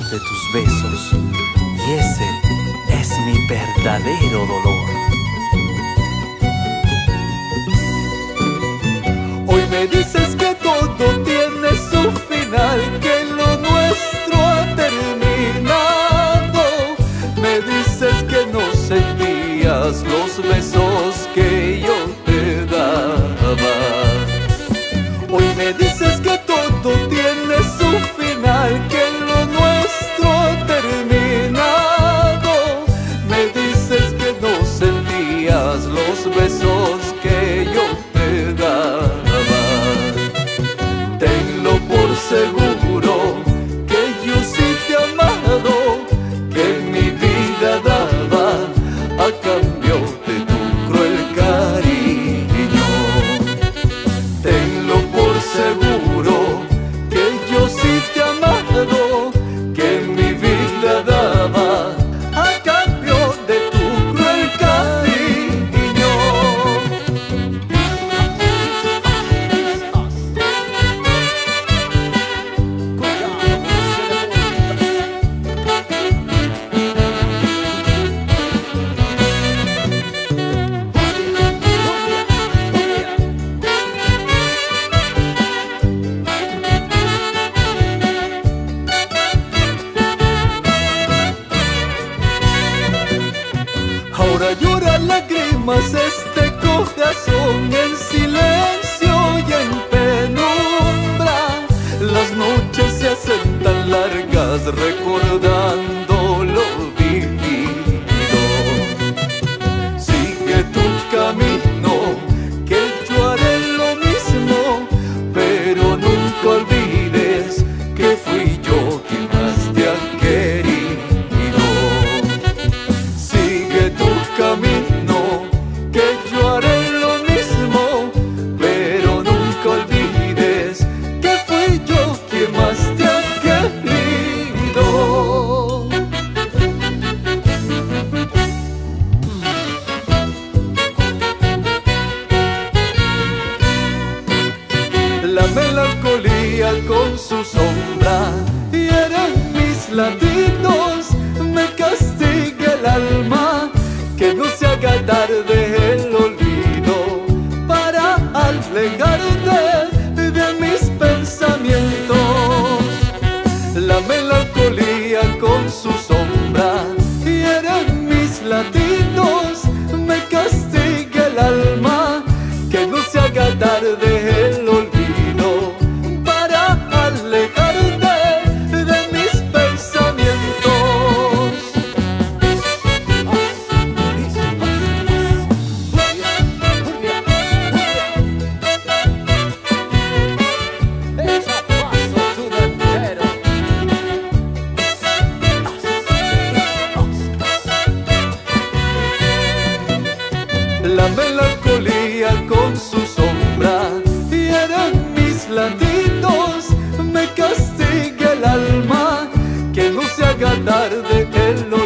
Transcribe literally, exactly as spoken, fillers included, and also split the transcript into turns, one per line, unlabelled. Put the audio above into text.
de tus besos, y ese es mi verdadero dolor.
Hoy me dices que todo tiene su final, que lo nuestro ha terminado. Me dices que no sentías los besos que yo te daba. Hoy me dices que todo tiene su final, que lo nuestro ha terminado. Me dices que no sentías los besos que yo te daba. Tenlo por seguro que yo sí te he amado, que mi vida daba a cambio de tu cruel cariño. Tenlo por seguro que yo sí te he amado, que mi vida daba a cambio de tu cruel cariño. Ahora llora lágrimas este corazón en silencio y en penumbra. Las noches se hacen tan largas recordando lo vivido. Sigue tu camino, que yo haré lo mismo, pero nunca olvides que fui yo quien más te ha querido. Camino, que yo haré lo mismo, pero nunca olvides que fui yo quien más te ha querido. La melancolía con su sombra hiere mis latidos, me castiga el alma, que no se haga tarde el olvido para alejarte de mis pensamientos. La melancolía con su sombra hiere mis latidos, me castiga el alma, que no se haga tarde el olvido para alejarte de mis pensamientos. La melancolía con su sombra hiere mis latidos, me castiga el alma, que no se haga tarde el olvido